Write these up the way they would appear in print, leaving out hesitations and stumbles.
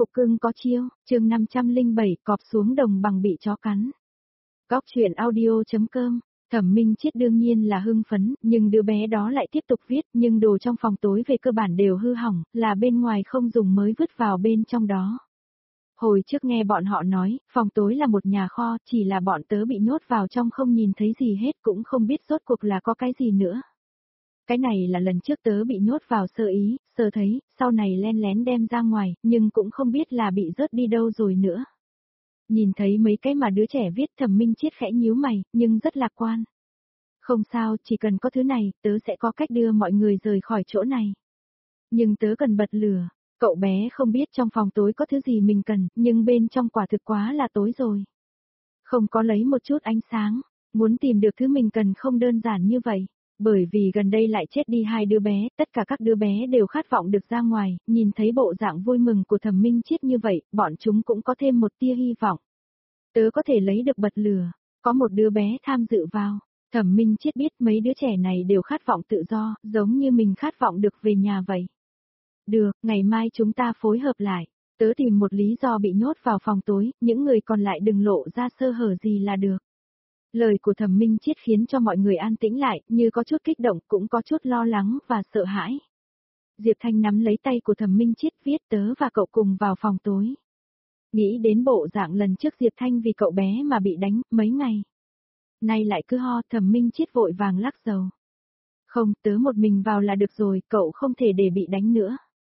Cục cưng có chiêu, chương 507, cọp xuống đồng bằng bị chó cắn. Góc chuyện audio.com. Thẩm Minh Chiết đương nhiên là hưng phấn, nhưng đứa bé đó lại tiếp tục viết, nhưng đồ trong phòng tối về cơ bản đều hư hỏng, là bên ngoài không dùng mới vứt vào bên trong đó. Hồi trước nghe bọn họ nói, phòng tối là một nhà kho, chỉ là bọn tớ bị nhốt vào trong không nhìn thấy gì hết, cũng không biết rốt cuộc là có cái gì nữa. Cái này là lần trước tớ bị nhốt vào sơ ý, sơ thấy, sau này len lén đem ra ngoài, nhưng cũng không biết là bị rớt đi đâu rồi nữa. Nhìn thấy mấy cái mà đứa trẻ viết, Thẩm Minh Chiết khẽ nhíu mày, nhưng rất lạc quan. Không sao, chỉ cần có thứ này, tớ sẽ có cách đưa mọi người rời khỏi chỗ này. Nhưng tớ cần bật lửa. Cậu bé không biết trong phòng tối có thứ gì mình cần, nhưng bên trong quả thực quá là tối rồi. Không có lấy một chút ánh sáng, muốn tìm được thứ mình cần không đơn giản như vậy. Bởi vì gần đây lại chết đi 2 đứa bé, tất cả các đứa bé đều khát vọng được ra ngoài, nhìn thấy bộ dạng vui mừng của Thẩm Minh Chiết như vậy, bọn chúng cũng có thêm một tia hy vọng. Tớ có thể lấy được bật lửa, có một đứa bé tham dự vào. Thẩm Minh Chiết biết mấy đứa trẻ này đều khát vọng tự do, giống như mình khát vọng được về nhà vậy. Được, ngày mai chúng ta phối hợp lại. Tớ tìm một lý do bị nhốt vào phòng tối, những người còn lại đừng lộ ra sơ hở gì là được. Lời của Thẩm Minh Chiết khiến cho mọi người an tĩnh lại, như có chút kích động, cũng có chút lo lắng và sợ hãi. Diệp Thanh nắm lấy tay của Thẩm Minh Chiết viết tớ và cậu cùng vào phòng tối. Nghĩ đến bộ dạng lần trước Diệp Thanh vì cậu bé mà bị đánh, mấy ngày. Nay lại cứ ho, Thẩm Minh Chiết vội vàng lắc đầu. Không, tớ một mình vào là được rồi, cậu không thể để bị đánh nữa.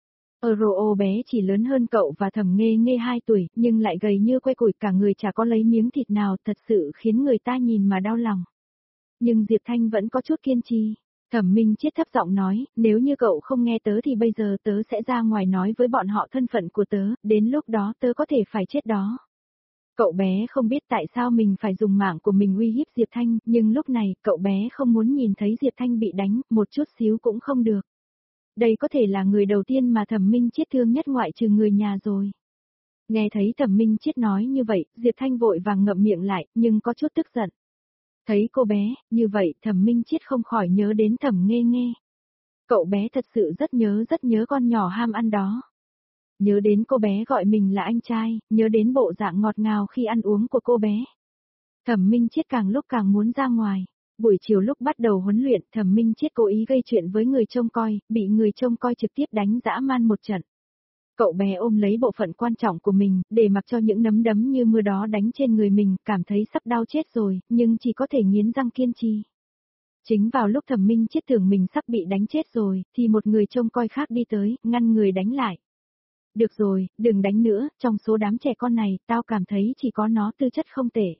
Euro bé chỉ lớn hơn cậu và Thẩm Nghê Nghê 2 tuổi, nhưng lại gầy như que củi, cả người chả có lấy miếng thịt nào, thật sự khiến người ta nhìn mà đau lòng. Nhưng Diệp Thanh vẫn có chút kiên trì. Thẩm Minh Chiết thấp giọng nói, nếu như cậu không nghe tớ thì bây giờ tớ sẽ ra ngoài nói với bọn họ thân phận của tớ, đến lúc đó tớ có thể phải chết đó. Cậu bé không biết tại sao mình phải dùng mạng của mình uy hiếp Diệp Thanh, nhưng lúc này cậu bé không muốn nhìn thấy Diệp Thanh bị đánh, một chút xíu cũng không được. Đây có thể là người đầu tiên mà Thẩm Minh Chiết thương nhất ngoại trừ người nhà rồi. Nghe thấy Thẩm Minh Chiết nói như vậy, Diệp Thanh vội vàng ngậm miệng lại, nhưng có chút tức giận. Thấy cô bé, như vậy Thẩm Minh Chiết không khỏi nhớ đến Thẩm Nghê Nghê. Cậu bé thật sự rất nhớ con nhỏ ham ăn đó. Nhớ đến cô bé gọi mình là anh trai, nhớ đến bộ dạng ngọt ngào khi ăn uống của cô bé. Thẩm Minh Chiết càng lúc càng muốn ra ngoài. Buổi chiều lúc bắt đầu huấn luyện, Thẩm Minh Chiết cố ý gây chuyện với người trông coi, bị người trông coi trực tiếp đánh dã man một trận. Cậu bé ôm lấy bộ phận quan trọng của mình, để mặc cho những nấm đấm như mưa đó đánh trên người mình, cảm thấy sắp đau chết rồi, nhưng chỉ có thể nghiến răng kiên trì. Chính vào lúc Thẩm Minh Chiết tưởng mình sắp bị đánh chết rồi, thì một người trông coi khác đi tới, ngăn người đánh lại. Được rồi, đừng đánh nữa, trong số đám trẻ con này, tao cảm thấy chỉ có nó tư chất không tệ.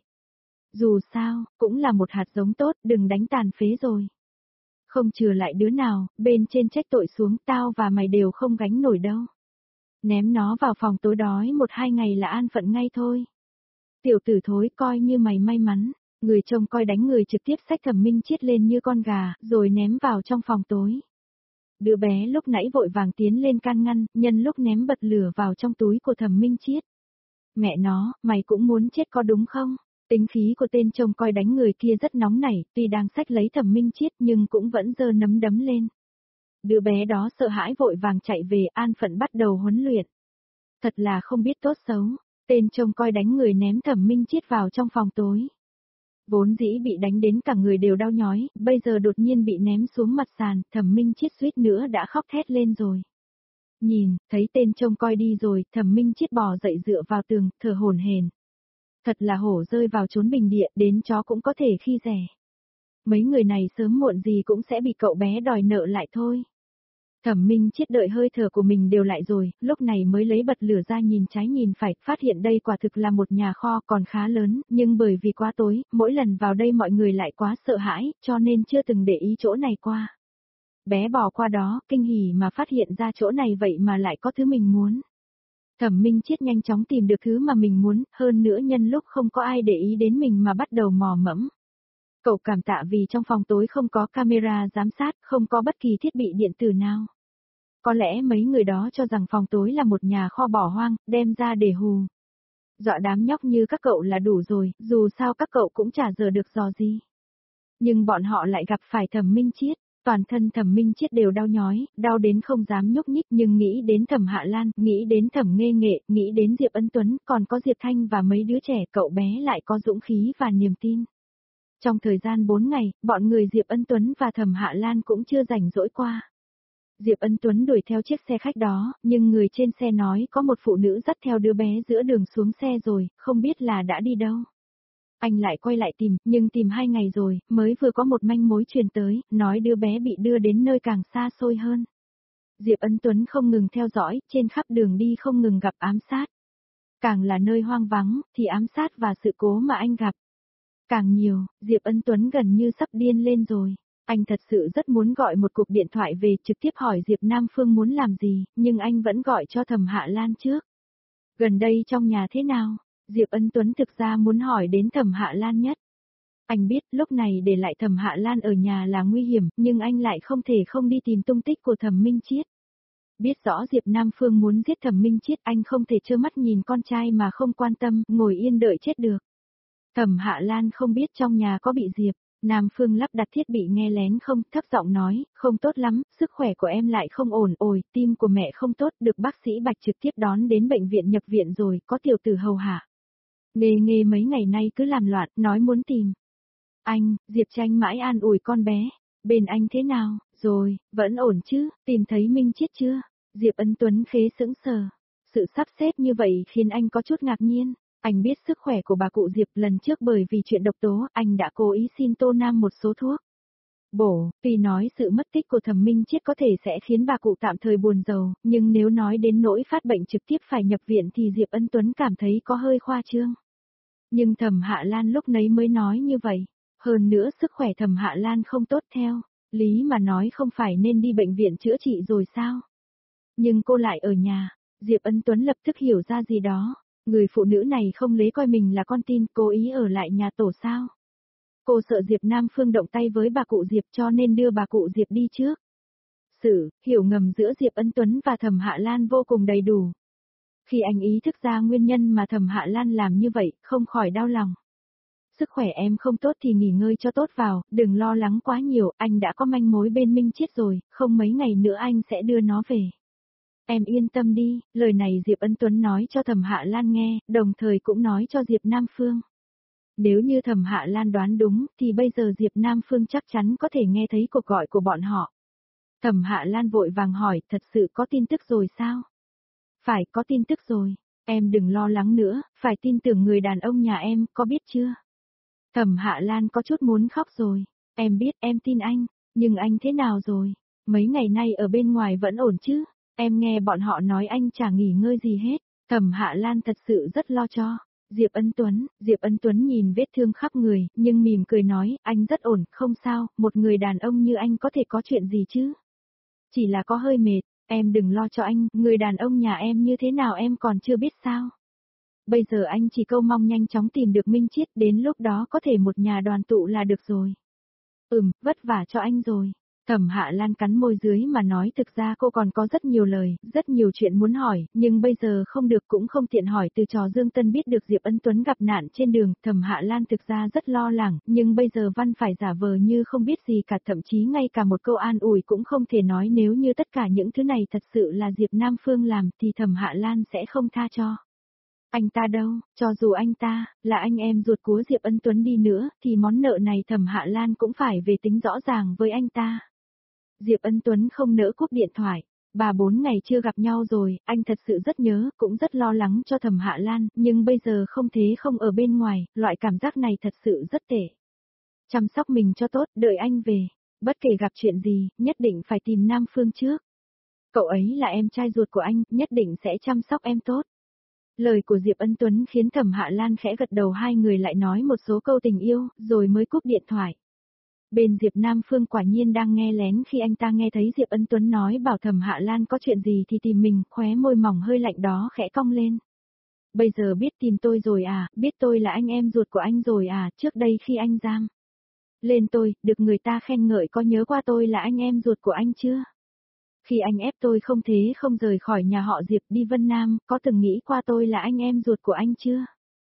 Dù sao, cũng là một hạt giống tốt, đừng đánh tàn phế rồi. Không trừ lại đứa nào, bên trên trách tội xuống, tao và mày đều không gánh nổi đâu. Ném nó vào phòng tối đói 1-2 ngày là an phận ngay thôi. Tiểu tử thối, coi như mày may mắn. Người trông coi đánh người trực tiếp xách Thẩm Minh Chiết lên như con gà, rồi ném vào trong phòng tối. Đứa bé lúc nãy vội vàng tiến lên can ngăn, nhân lúc ném bật lửa vào trong túi của Thẩm Minh Chiết. Mẹ nó, mày cũng muốn chết có đúng không? Tính khí của tên trông coi đánh người kia rất nóng nảy, tuy đang xách lấy Thẩm Minh Chiết nhưng cũng vẫn giơ nắm đấm lên. Đứa bé đó sợ hãi vội vàng chạy về, an phận bắt đầu huấn luyện. Thật là không biết tốt xấu, tên trông coi đánh người ném Thẩm Minh Chiết vào trong phòng tối. Vốn dĩ bị đánh đến cả người đều đau nhói, bây giờ đột nhiên bị ném xuống mặt sàn, Thẩm Minh Chiết suýt nữa đã khóc thét lên rồi. Nhìn, thấy tên trông coi đi rồi, Thẩm Minh Chiết bò dậy dựa vào tường, thở hổn hển. Thật là hổ rơi vào chốn bình địa, đến chó cũng có thể khi dè. Mấy người này sớm muộn gì cũng sẽ bị cậu bé đòi nợ lại thôi. Thẩm Minh Chiết đợi hơi thở của mình đều lại rồi, lúc này mới lấy bật lửa ra nhìn trái nhìn phải, phát hiện đây quả thực là một nhà kho còn khá lớn, nhưng bởi vì quá tối, mỗi lần vào đây mọi người lại quá sợ hãi, cho nên chưa từng để ý chỗ này qua. Bé bò qua đó, kinh hỉ mà phát hiện ra chỗ này vậy mà lại có thứ mình muốn. Thẩm Minh Chiết nhanh chóng tìm được thứ mà mình muốn, hơn nữa nhân lúc không có ai để ý đến mình mà bắt đầu mò mẫm. Cậu cảm tạ vì trong phòng tối không có camera giám sát, không có bất kỳ thiết bị điện tử nào. Có lẽ mấy người đó cho rằng phòng tối là một nhà kho bỏ hoang, đem ra để hù. Dọa đám nhóc như các cậu là đủ rồi, dù sao các cậu cũng chả giờ được dò gì. Nhưng bọn họ lại gặp phải Thẩm Minh Chiết. Toàn thân Thẩm Minh Chiết đều đau nhói, đau đến không dám nhúc nhích, nhưng nghĩ đến Thẩm Hạ Lan, nghĩ đến Thẩm Nghê Nghệ, nghĩ đến Diệp Ân Tuấn, còn có Diệp Thanh và mấy đứa trẻ, cậu bé lại có dũng khí và niềm tin. Trong thời gian 4 ngày, bọn người Diệp Ân Tuấn và Thẩm Hạ Lan cũng chưa rảnh rỗi qua. Diệp Ân Tuấn đuổi theo chiếc xe khách đó, nhưng người trên xe nói có một phụ nữ dắt theo đứa bé giữa đường xuống xe rồi, không biết là đã đi đâu. Anh lại quay lại tìm, nhưng tìm 2 ngày rồi, mới vừa có một manh mối truyền tới, nói đứa bé bị đưa đến nơi càng xa xôi hơn. Diệp Ân Tuấn không ngừng theo dõi, trên khắp đường đi không ngừng gặp ám sát. Càng là nơi hoang vắng, thì ám sát và sự cố mà anh gặp càng nhiều, Diệp Ân Tuấn gần như sắp điên lên rồi. Anh thật sự rất muốn gọi một cuộc điện thoại về trực tiếp hỏi Diệp Nam Phương muốn làm gì, nhưng anh vẫn gọi cho Thẩm Hạ Lan trước. Gần đây trong nhà thế nào? Diệp Ân Tuấn thực ra muốn hỏi đến Thẩm Hạ Lan nhất. Anh biết lúc này để lại Thẩm Hạ Lan ở nhà là nguy hiểm, nhưng anh lại không thể không đi tìm tung tích của Thẩm Minh Chiết. Biết rõ Diệp Nam Phương muốn giết Thẩm Minh Chiết, anh không thể trơ mắt nhìn con trai mà không quan tâm, ngồi yên đợi chết được. Thẩm Hạ Lan không biết trong nhà có bị Diệp Nam Phương lắp đặt thiết bị nghe lén không, thấp giọng nói, không tốt lắm, sức khỏe của em lại không ổn, ồi, tim của mẹ không tốt, được bác sĩ Bạch trực tiếp đón đến bệnh viện nhập viện rồi, có tiểu tử hầu hạ. Nghê mấy ngày nay cứ làm loạn, nói muốn tìm. Anh, Diệp Tranh mãi an ủi con bé, bên anh thế nào, rồi, vẫn ổn chứ, tìm thấy Minh Chiết chưa? Diệp Ân Tuấn khế sững sờ. Sự sắp xếp như vậy khiến anh có chút ngạc nhiên. Anh biết sức khỏe của bà cụ Diệp lần trước bởi vì chuyện độc tố, anh đã cố ý xin Tô Nam một số thuốc bổ, tuy nói sự mất tích của Thẩm Minh Chiết có thể sẽ khiến bà cụ tạm thời buồn rầu, nhưng nếu nói đến nỗi phát bệnh trực tiếp phải nhập viện thì Diệp Ân Tuấn cảm thấy có hơi khoa trương. Nhưng Thẩm Hạ Lan lúc nấy mới nói như vậy. Hơn nữa sức khỏe Thẩm Hạ Lan không tốt theo lý mà nói không phải nên đi bệnh viện chữa trị rồi sao? Nhưng cô lại ở nhà, Diệp Ân Tuấn lập tức hiểu ra gì đó. Người phụ nữ này không lấy coi mình là con tin, cố ý ở lại nhà tổ sao? Cô sợ Diệp Nam Phương động tay với bà cụ Diệp cho nên đưa bà cụ Diệp đi trước. Sự hiểu ngầm giữa Diệp Ân Tuấn và Thẩm Hạ Lan vô cùng đầy đủ. Khi anh ý thức ra nguyên nhân mà Thẩm Hạ Lan làm như vậy, không khỏi đau lòng. Sức khỏe em không tốt thì nghỉ ngơi cho tốt vào, đừng lo lắng quá nhiều, anh đã có manh mối bên Minh Chiết rồi, không mấy ngày nữa anh sẽ đưa nó về. Em yên tâm đi, lời này Diệp Ân Tuấn nói cho Thẩm Hạ Lan nghe, đồng thời cũng nói cho Diệp Nam Phương. Nếu như Thẩm Hạ Lan đoán đúng, thì bây giờ Diệp Nam Phương chắc chắn có thể nghe thấy cuộc gọi của bọn họ. Thẩm Hạ Lan vội vàng hỏi, thật sự có tin tức rồi sao? Phải có tin tức rồi, em đừng lo lắng nữa, phải tin tưởng người đàn ông nhà em, có biết chưa? Thẩm Hạ Lan có chút muốn khóc rồi, em biết em tin anh, nhưng anh thế nào rồi? Mấy ngày nay ở bên ngoài vẫn ổn chứ? Em nghe bọn họ nói anh chả nghỉ ngơi gì hết. Thẩm Hạ Lan thật sự rất lo cho. Diệp Ân Tuấn nhìn vết thương khắp người, nhưng mỉm cười nói, anh rất ổn, không sao, một người đàn ông như anh có thể có chuyện gì chứ? Chỉ là có hơi mệt, em đừng lo cho anh, người đàn ông nhà em như thế nào em còn chưa biết sao? Bây giờ anh chỉ câu mong nhanh chóng tìm được Minh Chiết, đến lúc đó có thể một nhà đoàn tụ là được rồi. Vất vả cho anh rồi. Thẩm Hạ Lan cắn môi dưới mà nói thực ra cô còn có rất nhiều lời, rất nhiều chuyện muốn hỏi, nhưng bây giờ không được cũng không tiện hỏi từ trò Dương Tân biết được Diệp Ân Tuấn gặp nạn trên đường, Thẩm Hạ Lan thực ra rất lo lắng, nhưng bây giờ Văn phải giả vờ như không biết gì cả, thậm chí ngay cả một câu an ủi cũng không thể nói, nếu như tất cả những thứ này thật sự là Diệp Nam Phương làm thì Thẩm Hạ Lan sẽ không tha cho. Anh ta đâu, cho dù anh ta là anh em ruột của Diệp Ân Tuấn đi nữa, thì món nợ này Thẩm Hạ Lan cũng phải về tính rõ ràng với anh ta. Diệp Ân Tuấn không nỡ cúp điện thoại. 3-4 ngày chưa gặp nhau rồi, anh thật sự rất nhớ, cũng rất lo lắng cho Thẩm Hạ Lan, nhưng bây giờ không thế không ở bên ngoài, loại cảm giác này thật sự rất tệ. Chăm sóc mình cho tốt, đợi anh về. Bất kể gặp chuyện gì, nhất định phải tìm Nam Phương trước. Cậu ấy là em trai ruột của anh, nhất định sẽ chăm sóc em tốt. Lời của Diệp Ân Tuấn khiến Thẩm Hạ Lan khẽ gật đầu, hai người lại nói một số câu tình yêu, rồi mới cúp điện thoại. Bên Diệp Nam Phương quả nhiên đang nghe lén, khi anh ta nghe thấy Diệp Ân Tuấn nói bảo Thẩm Hạ Lan có chuyện gì thì tìm mình, khóe môi mỏng hơi lạnh đó khẽ cong lên. Bây giờ biết tìm tôi rồi à, biết tôi là anh em ruột của anh rồi à, trước đây khi anh giam lên tôi, được người ta khen ngợi, có nhớ qua tôi là anh em ruột của anh chưa? Khi anh ép tôi không thế không rời khỏi nhà họ Diệp đi Vân Nam, có từng nghĩ qua tôi là anh em ruột của anh chưa?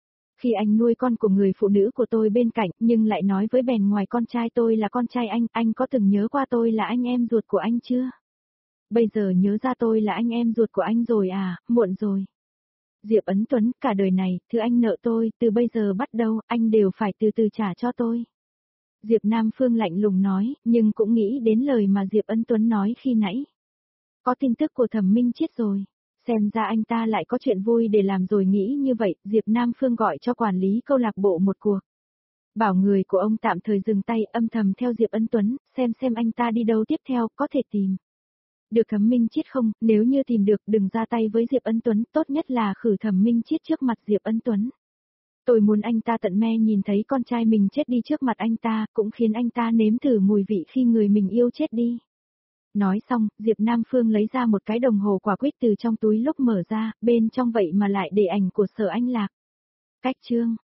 khi anh nuôi con của người phụ nữ của tôi bên cạnh, nhưng lại nói với bèn ngoài con trai tôi là con trai anh có từng nhớ qua tôi là anh em ruột của anh chưa? Bây giờ nhớ ra tôi là anh em ruột của anh rồi à, muộn rồi. Diệp Ấn Tuấn, cả đời này, thứ anh nợ tôi, từ bây giờ bắt đầu, anh đều phải từ từ trả cho tôi. Diệp Nam Phương lạnh lùng nói, nhưng cũng nghĩ đến lời mà Diệp Ấn Tuấn nói khi nãy. Có tin tức của Thẩm Minh Chiết rồi. Xem ra anh ta lại có chuyện vui để làm rồi, nghĩ như vậy, Diệp Nam Phương gọi cho quản lý câu lạc bộ một cuộc. Bảo người của ông tạm thời dừng tay, âm thầm theo Diệp Ấn Tuấn, xem anh ta đi đâu tiếp theo, có thể tìm được Thẩm Minh Chiết không, nếu như tìm được đừng ra tay với Diệp Ấn Tuấn, tốt nhất là khử Thẩm Minh Chiết trước mặt Diệp Ấn Tuấn. Tôi muốn anh ta tận me nhìn thấy con trai mình chết đi trước mặt anh ta, cũng khiến anh ta nếm thử mùi vị khi người mình yêu chết đi. Nói xong, Diệp Nam Phương lấy ra một cái đồng hồ quả quýt từ trong túi lúc mở ra, bên trong vậy mà lại để ảnh của Sở Anh Lạc. Cách chương